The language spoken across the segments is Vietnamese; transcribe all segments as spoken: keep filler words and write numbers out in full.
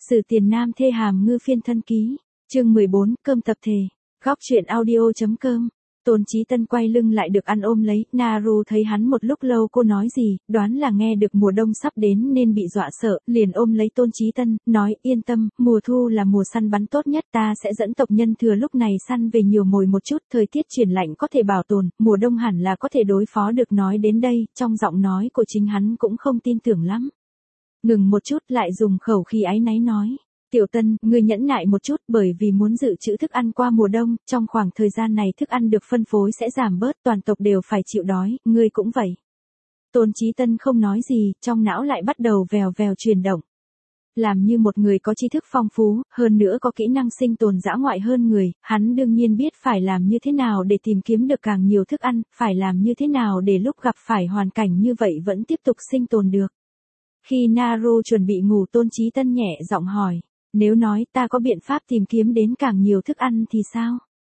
Sử Tiền Nam thê hàm ngư phiên thân ký, chương mười bốn, cơm tập thể, góc truyện audio.com. Tôn Chí Tân quay lưng lại được ăn ôm lấy, Naru thấy hắn một lúc lâu cô nói gì, đoán là nghe được mùa đông sắp đến nên bị dọa sợ, liền ôm lấy Tôn Chí Tân, nói yên tâm, mùa thu là mùa săn bắn tốt nhất, ta sẽ dẫn tộc nhân thừa lúc này săn về nhiều mồi một chút, thời tiết chuyển lạnh có thể bảo tồn, mùa đông hẳn là có thể đối phó được. Nói đến đây, trong giọng nói của chính hắn cũng không tin tưởng lắm. Ngừng một chút lại dùng khẩu khí áy náy nói. Tiểu Tân, ngươi nhẫn nại một chút bởi vì muốn dự trữ thức ăn qua mùa đông, trong khoảng thời gian này thức ăn được phân phối sẽ giảm bớt, toàn tộc đều phải chịu đói, ngươi cũng vậy. Tôn Chí Tân không nói gì, trong não lại bắt đầu vèo vèo chuyển động. Làm như một người có tri thức phong phú, hơn nữa có kỹ năng sinh tồn dã ngoại hơn người, hắn đương nhiên biết phải làm như thế nào để tìm kiếm được càng nhiều thức ăn, phải làm như thế nào để lúc gặp phải hoàn cảnh như vậy vẫn tiếp tục sinh tồn được. Khi Naru chuẩn bị ngủ, Tôn Chí Tân nhẹ giọng hỏi. Nếu nói ta có biện pháp tìm kiếm đến càng nhiều thức ăn thì sao?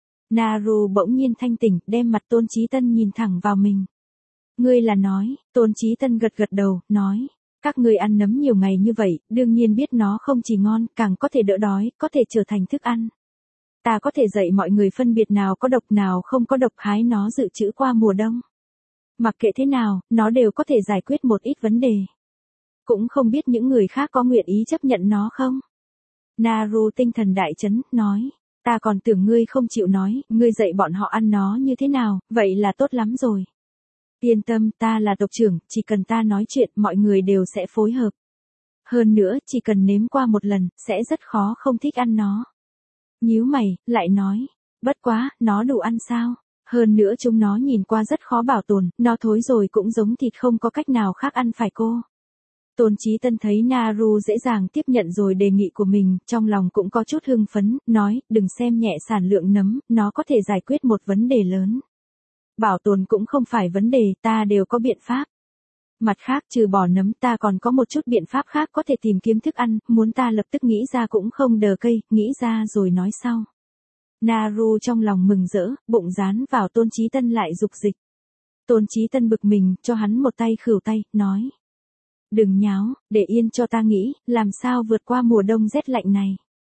Naru bỗng nhiên thanh tỉnh, đem mặt Tôn Chí Tân nhìn thẳng vào mình. Ngươi là nói, Tôn Chí Tân gật gật đầu, nói. Các ngươi ăn nấm nhiều ngày như vậy, đương nhiên biết nó không chỉ ngon, càng có thể đỡ đói, có thể trở thành thức ăn. Ta có thể dạy mọi người phân biệt nào có độc nào không có độc, hái nó dự trữ qua mùa đông. Mặc kệ thế nào, nó đều có thể giải quyết một ít vấn đề. Cũng không biết những người khác có nguyện ý chấp nhận nó không? Naru tinh thần đại chấn, nói, ta còn tưởng ngươi không chịu nói, ngươi dạy bọn họ ăn nó như thế nào, vậy là tốt lắm rồi. Yên tâm, ta là tộc trưởng, chỉ cần ta nói chuyện, mọi người đều sẽ phối hợp. Hơn nữa, chỉ cần nếm qua một lần, sẽ rất khó không thích ăn nó. Nhíu mày, lại nói, bất quá, nó đủ ăn sao? Hơn nữa chúng nó nhìn qua rất khó bảo tồn, nó thối rồi cũng giống thịt, không có cách nào khác ăn phải cô. Tôn Chí Tân thấy Naru dễ dàng tiếp nhận rồi đề nghị của mình, trong lòng cũng có chút hưng phấn, nói, đừng xem nhẹ sản lượng nấm, nó có thể giải quyết một vấn đề lớn. Bảo tồn cũng không phải vấn đề, ta đều có biện pháp. Mặt khác, trừ bỏ nấm, ta còn có một chút biện pháp khác có thể tìm kiếm thức ăn, muốn ta lập tức nghĩ ra cũng không đờ cây, nghĩ ra rồi nói sau. Naru trong lòng mừng rỡ, bụng dán vào Tôn Chí Tân lại dục dịch. Tôn Chí Tân bực mình, cho hắn một tay khửu tay, nói. Đừng nháo, để yên cho ta nghĩ, làm sao vượt qua mùa đông rét lạnh này.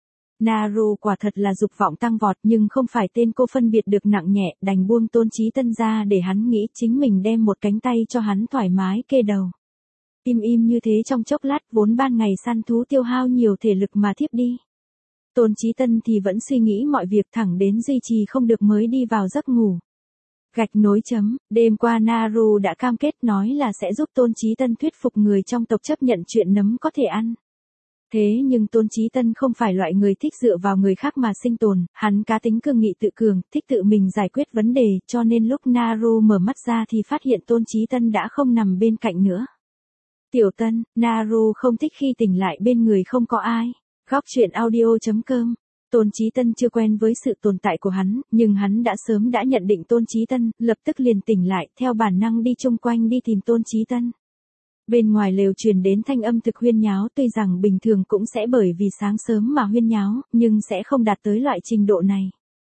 Naru quả thật là dục vọng tăng vọt nhưng không phải tên cô phân biệt được nặng nhẹ, đành buông Tôn Chí Tân ra để hắn nghĩ, chính mình đem một cánh tay cho hắn thoải mái kê đầu. Im im như thế trong chốc lát, vốn ban ngày săn thú tiêu hao nhiều thể lực mà thiếp đi. Tôn Chí Tân thì vẫn suy nghĩ mọi việc, thẳng đến duy trì không được mới đi vào giấc ngủ. Gạch nối chấm, đêm qua Naru đã cam kết nói là sẽ giúp Tôn Chí Tân thuyết phục người trong tộc chấp nhận chuyện nấm có thể ăn. Thế nhưng Tôn Chí Tân không phải loại người thích dựa vào người khác mà sinh tồn, hắn cá tính cương nghị tự cường, thích tự mình giải quyết vấn đề, cho nên lúc Naru mở mắt ra thì phát hiện Tôn Chí Tân đã không nằm bên cạnh nữa. Tiểu Tân, Naru không thích khi tỉnh lại bên người không có ai. Góc truyện audio.com. Tôn Chí Tân chưa quen với sự tồn tại của hắn, nhưng hắn đã sớm đã nhận định Tôn Chí Tân, lập tức liền tỉnh lại, theo bản năng đi chung quanh đi tìm Tôn Chí Tân. Bên ngoài lều truyền đến thanh âm thực huyên nháo, tuy rằng bình thường cũng sẽ bởi vì sáng sớm mà huyên nháo, nhưng sẽ không đạt tới loại trình độ này.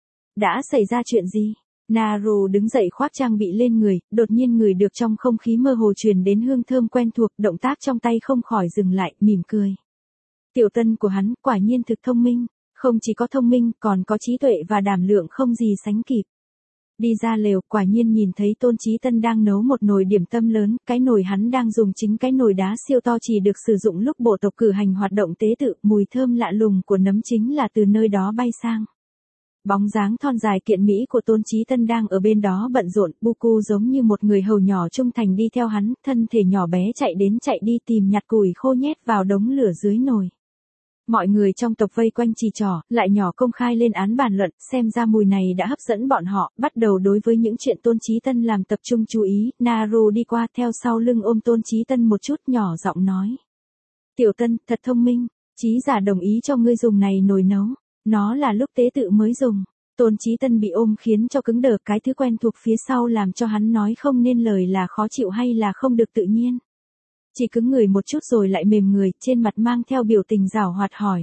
Đã xảy ra chuyện gì? Naru đứng dậy khoác trang bị lên người, đột nhiên ngửi được trong không khí mơ hồ truyền đến hương thơm quen thuộc, động tác trong tay không khỏi dừng lại, mỉm cười. Tiểu Tân của hắn, quả nhiên thực thông minh. Không chỉ có thông minh, còn có trí tuệ và đảm lượng không gì sánh kịp. Đi ra lều, quả nhiên nhìn thấy Tôn Chí Tân đang nấu một nồi điểm tâm lớn, cái nồi hắn đang dùng chính cái nồi đá siêu to chỉ được sử dụng lúc bộ tộc cử hành hoạt động tế tự, mùi thơm lạ lùng của nấm chính là từ nơi đó bay sang. Bóng dáng thon dài kiện mỹ của Tôn Chí Tân đang ở bên đó bận rộn, Buku giống như một người hầu nhỏ trung thành đi theo hắn, thân thể nhỏ bé chạy đến chạy đi tìm nhặt củi khô nhét vào đống lửa dưới nồi. Mọi người trong tộc vây quanh chỉ trỏ, lại nhỏ công khai lên án bàn luận, xem ra mùi này đã hấp dẫn bọn họ, bắt đầu đối với những chuyện Tôn Chí Tân làm tập trung chú ý. Naru đi qua theo sau lưng ôm Tôn Chí Tân một chút, nhỏ giọng nói. Tiểu Tân, thật thông minh, Chí giả đồng ý cho ngươi dùng này nồi nấu, nó là lúc tế tự mới dùng. Tôn Chí Tân bị ôm khiến cho cứng đờ, cái thứ quen thuộc phía sau làm cho hắn nói không nên lời là khó chịu hay là không được tự nhiên. Chỉ cứng người một chút rồi lại mềm người, trên mặt mang theo biểu tình giảo hoạt hỏi.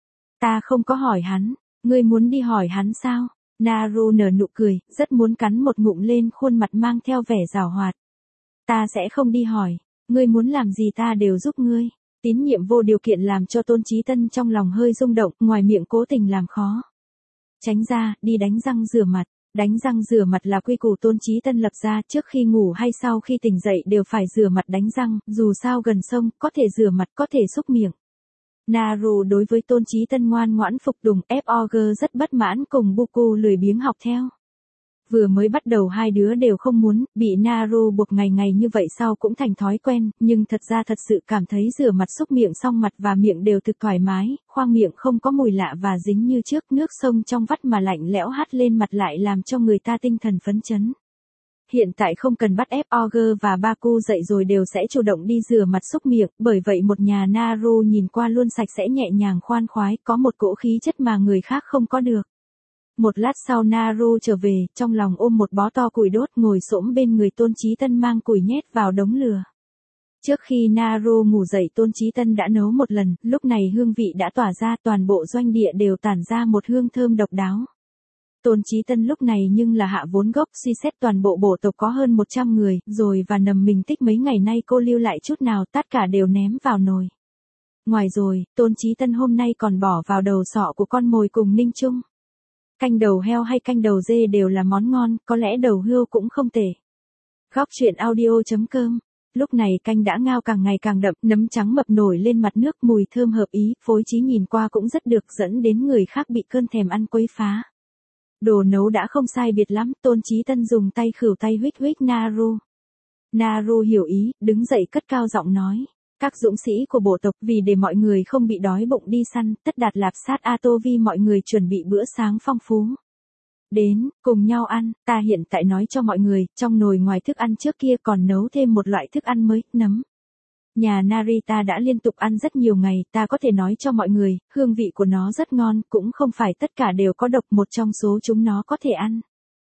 Ta không có hỏi hắn, ngươi muốn đi hỏi hắn sao? Naru nở nụ cười, rất muốn cắn một ngụm lên khuôn mặt mang theo vẻ giảo hoạt. Ta sẽ không đi hỏi, ngươi muốn làm gì ta đều giúp ngươi. Tín nhiệm vô điều kiện làm cho Tôn Chí Tân trong lòng hơi rung động, ngoài miệng cố tình làm khó. Tránh ra, đi đánh răng rửa mặt. Đánh răng rửa mặt là quy củ Tôn Chí Tân lập ra, trước khi ngủ hay sau khi tỉnh dậy đều phải rửa mặt đánh răng, dù sao gần sông, có thể rửa mặt, có thể xúc miệng. Naru đối với Tôn Chí Tân ngoan ngoãn phục tùng, Fogg rất bất mãn cùng Buku lười biếng học theo. Vừa mới bắt đầu hai đứa đều không muốn, bị Naru buộc ngày ngày như vậy sau cũng thành thói quen, nhưng thật ra thật sự cảm thấy rửa mặt xúc miệng xong mặt và miệng đều thực thoải mái, khoang miệng không có mùi lạ và dính như trước, nước sông trong vắt mà lạnh lẽo hắt lên mặt lại làm cho người ta tinh thần phấn chấn. Hiện tại không cần bắt Fogg và Baku dậy rồi đều sẽ chủ động đi rửa mặt xúc miệng, bởi vậy một nhà Naru nhìn qua luôn sạch sẽ nhẹ nhàng khoan khoái, có một cỗ khí chất mà người khác không có được. Một lát sau Naru trở về, trong lòng ôm một bó to củi đốt, ngồi xổm bên người Tôn Chí Tân mang củi nhét vào đống lửa. Trước khi Naru ngủ dậy Tôn Chí Tân đã nấu một lần, lúc này hương vị đã tỏa ra, toàn bộ doanh địa đều tản ra một hương thơm độc đáo. Tôn Chí Tân lúc này nhưng là hạ vốn gốc, suy xét toàn bộ bộ tộc có hơn một trăm người, rồi và nầm mình tích mấy ngày nay cô lưu lại chút nào, tất cả đều ném vào nồi. Ngoài rồi, Tôn Chí Tân hôm nay còn bỏ vào đầu sọ của con mồi cùng ninh chung. Canh đầu heo hay canh đầu dê đều là món ngon, có lẽ đầu hươu cũng không tệ. Góc truyện audio chấm com. Lúc này canh đã ngao càng ngày càng đậm, nấm trắng mập nổi lên mặt nước, mùi thơm hợp ý, phối trí nhìn qua cũng rất được, dẫn đến người khác bị cơn thèm ăn quấy phá. Đồ nấu đã không sai biệt lắm, Tôn Chí Tân dùng tay khửu tay huých huých Naru. Naru hiểu ý, đứng dậy cất cao giọng nói. Các dũng sĩ của bộ tộc, vì để mọi người không bị đói bụng đi săn, tất đạt lạp sát A Tô Vi mọi người chuẩn bị bữa sáng phong phú. Đến, cùng nhau ăn, ta hiện tại nói cho mọi người, trong nồi ngoài thức ăn trước kia còn nấu thêm một loại thức ăn mới, nấm. Nhà Narita đã liên tục ăn rất nhiều ngày, ta có thể nói cho mọi người, hương vị của nó rất ngon, cũng không phải tất cả đều có độc, một trong số chúng nó có thể ăn.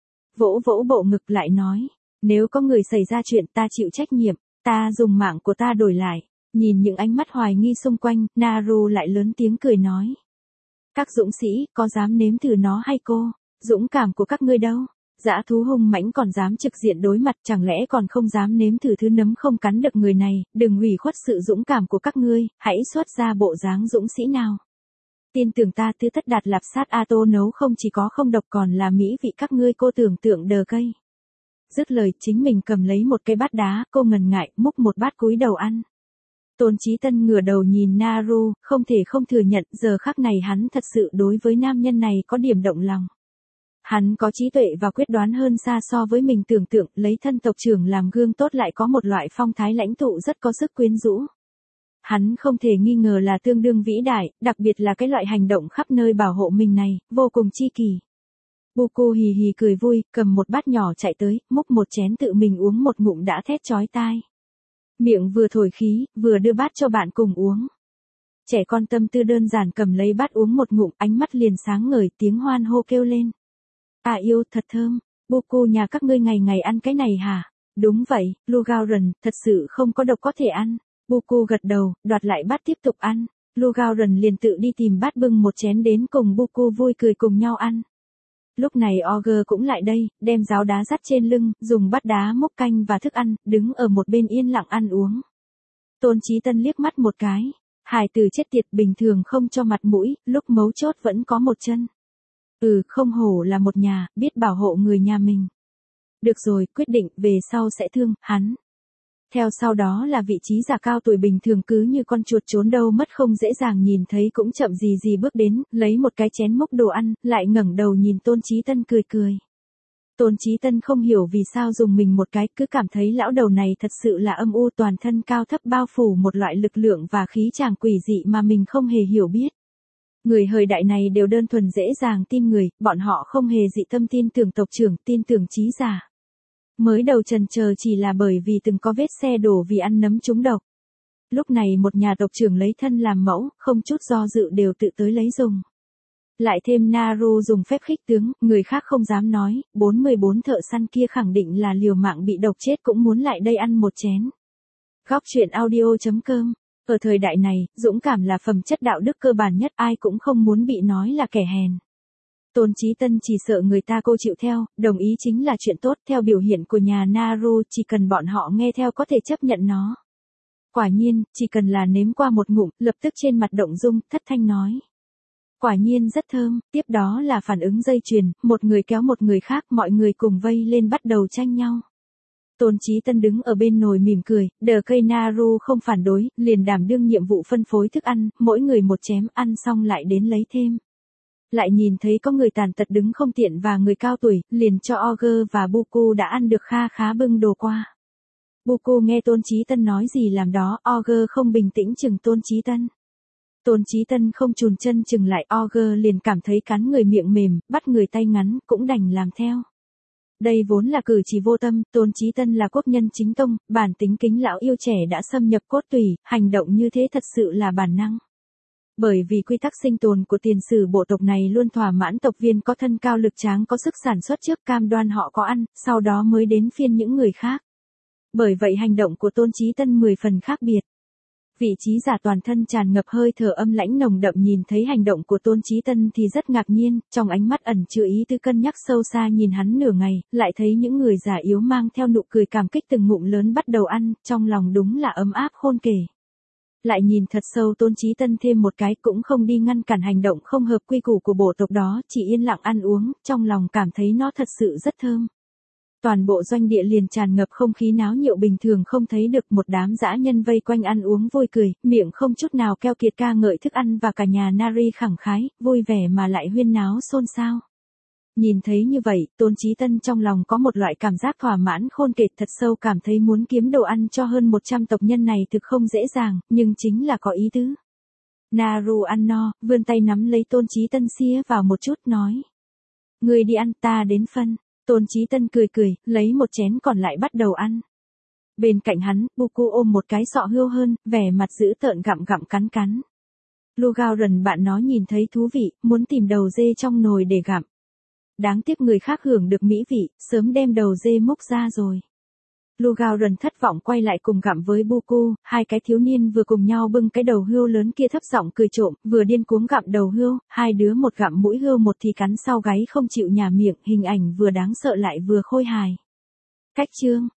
Vỗ vỗ bộ ngực lại nói, nếu có người xảy ra chuyện ta chịu trách nhiệm, ta dùng mạng của ta đổi lại. Nhìn những ánh mắt hoài nghi xung quanh, Naru lại lớn tiếng cười nói. Các dũng sĩ, có dám nếm thử nó hay cô? Dũng cảm của các ngươi đâu? Dã thú hung mãnh còn dám trực diện đối mặt, chẳng lẽ còn không dám nếm thử thứ nấm không cắn được người này, đừng hủy khuất sự dũng cảm của các ngươi, hãy xuất ra bộ dáng dũng sĩ nào. Tin tưởng ta, tứ tất đạt lạp sát A Tô nấu không chỉ có không độc còn là mỹ vị, các ngươi cô tưởng tượng đờ cây. Dứt lời, chính mình cầm lấy một cái bát đá, cô ngần ngại, múc một bát cúi đầu ăn. Tôn Chí Tân ngửa đầu nhìn Naru, không thể không thừa nhận, giờ khắc này hắn thật sự đối với nam nhân này có điểm động lòng. Hắn có trí tuệ và quyết đoán hơn xa so với mình tưởng tượng, lấy thân tộc trưởng làm gương tốt lại có một loại phong thái lãnh tụ rất có sức quyến rũ. Hắn không thể nghi ngờ là tương đương vĩ đại, đặc biệt là cái loại hành động khắp nơi bảo hộ mình này, vô cùng chi kỳ. Buku hì hì cười vui, cầm một bát nhỏ chạy tới, múc một chén tự mình uống một ngụm đã thét chói tai. Miệng vừa thổi khí, vừa đưa bát cho bạn cùng uống. Trẻ con tâm tư đơn giản cầm lấy bát uống một ngụm, ánh mắt liền sáng ngời, tiếng hoan hô kêu lên. À yêu, thật thơm, Buku nhà các ngươi ngày ngày ăn cái này hả? Đúng vậy, Lugauren, thật sự không có độc có thể ăn. Buku gật đầu, đoạt lại bát tiếp tục ăn. Lugauren liền tự đi tìm bát bưng một chén đến cùng Buku vui cười cùng nhau ăn. Lúc này Ogre cũng lại đây, đem giáo đá dắt trên lưng, dùng bát đá múc canh và thức ăn, đứng ở một bên yên lặng ăn uống. Tôn Chí Tân liếc mắt một cái. Hài tử chết tiệt, bình thường không cho mặt mũi, lúc mấu chốt vẫn có một chân. Ừ, không hổ là một nhà, biết bảo hộ người nhà mình. Được rồi, quyết định, về sau sẽ thương, hắn. Theo sau đó là vị trí giả cao tuổi bình thường cứ như con chuột trốn đâu mất không dễ dàng nhìn thấy cũng chậm gì gì bước đến, lấy một cái chén múc đồ ăn, lại ngẩng đầu nhìn Tôn Chí Tân cười cười. Tôn Chí Tân không hiểu vì sao dùng mình một cái, cứ cảm thấy lão đầu này thật sự là âm u, toàn thân cao thấp bao phủ một loại lực lượng và khí chàng quỷ dị mà mình không hề hiểu biết. Người thời đại này đều đơn thuần dễ dàng tin người, bọn họ không hề dị tâm tin tưởng tộc trưởng, tin tưởng trí giả. Mới đầu trần chờ chỉ là bởi vì từng có vết xe đổ vì ăn nấm trúng độc. Lúc này một nhà tộc trưởng lấy thân làm mẫu, không chút do dự đều tự tới lấy dùng. Lại thêm Naru dùng phép khích tướng, người khác không dám nói, bốn mươi bốn thợ săn kia khẳng định là liều mạng bị độc chết cũng muốn lại đây ăn một chén. Góc truyện audio chấm com. Ở thời đại này, dũng cảm là phẩm chất đạo đức cơ bản nhất, ai cũng không muốn bị nói là kẻ hèn. Tôn Chí Tân chỉ sợ người ta cô chịu theo, đồng ý chính là chuyện tốt, theo biểu hiện của nhà Naru chỉ cần bọn họ nghe theo có thể chấp nhận nó. Quả nhiên, chỉ cần là nếm qua một ngụm, lập tức trên mặt động dung, thất thanh nói. Quả nhiên rất thơm, tiếp đó là phản ứng dây chuyền, một người kéo một người khác, mọi người cùng vây lên bắt đầu tranh nhau. Tôn Chí Tân đứng ở bên nồi mỉm cười, đờ cây Naru không phản đối, liền đảm đương nhiệm vụ phân phối thức ăn, mỗi người một chém, ăn xong lại đến lấy thêm. Lại nhìn thấy có người tàn tật đứng không tiện và người cao tuổi, liền cho Auger và Buku đã ăn được kha khá bưng đồ qua. Buku nghe Tôn Chí Tân nói gì làm đó, Auger không bình tĩnh chừng Tôn Chí Tân. Tôn Chí Tân không chùn chân chừng lại, Auger liền cảm thấy cắn người miệng mềm, bắt người tay ngắn, cũng đành làm theo. Đây vốn là cử chỉ vô tâm, Tôn Chí Tân là quốc nhân chính tông, bản tính kính lão yêu trẻ đã xâm nhập cốt tủy, hành động như thế thật sự là bản năng. Bởi vì quy tắc sinh tồn của tiền sử bộ tộc này luôn thỏa mãn tộc viên có thân cao lực tráng có sức sản xuất trước, cam đoan họ có ăn, sau đó mới đến phiên những người khác. Bởi vậy hành động của Tôn Chí Tân mười phần khác biệt. Vị trí giả toàn thân tràn ngập hơi thở âm lãnh nồng đậm nhìn thấy hành động của Tôn Chí Tân thì rất ngạc nhiên, trong ánh mắt ẩn chứa ý tư cân nhắc sâu xa nhìn hắn nửa ngày, lại thấy những người già yếu mang theo nụ cười cảm kích từng ngụm lớn bắt đầu ăn, trong lòng đúng là ấm áp khôn kể. Lại nhìn thật sâu Tôn Chí Tân thêm một cái cũng không đi ngăn cản hành động không hợp quy củ của bộ tộc đó, chỉ yên lặng ăn uống, trong lòng cảm thấy nó thật sự rất thơm. Toàn bộ doanh địa liền tràn ngập không khí náo nhiệt bình thường không thấy được, một đám dã nhân vây quanh ăn uống vui cười, miệng không chút nào keo kiệt ca ngợi thức ăn và cả nhà Nari khẳng khái, vui vẻ mà lại huyên náo xôn xao. Nhìn thấy như vậy, Tôn Chí Tân trong lòng có một loại cảm giác thỏa mãn khôn kể, thật sâu cảm thấy muốn kiếm đồ ăn cho hơn một trăm tộc nhân này thực không dễ dàng, nhưng chính là có ý tứ. Naru ăn no, vươn tay nắm lấy Tôn Chí Tân xía vào một chút nói. Người đi ăn, ta đến phân. Tôn Chí Tân cười cười, lấy một chén còn lại bắt đầu ăn. Bên cạnh hắn, Buku ôm một cái sọ hươu hơn, vẻ mặt dữ tợn gặm gặm cắn cắn. Lugaran bạn nó nhìn thấy thú vị, muốn tìm đầu dê trong nồi để gặm. Đáng tiếc người khác hưởng được mỹ vị, sớm đem đầu dê múc ra rồi. Lugaran thất vọng quay lại cùng gặm với Buku, hai cái thiếu niên vừa cùng nhau bưng cái đầu hươu lớn kia thấp giọng cười trộm, vừa điên cuống gặm đầu hươu, hai đứa một gặm mũi hươu một thì cắn sau gáy không chịu nhả miệng, hình ảnh vừa đáng sợ lại vừa khôi hài. Cách chương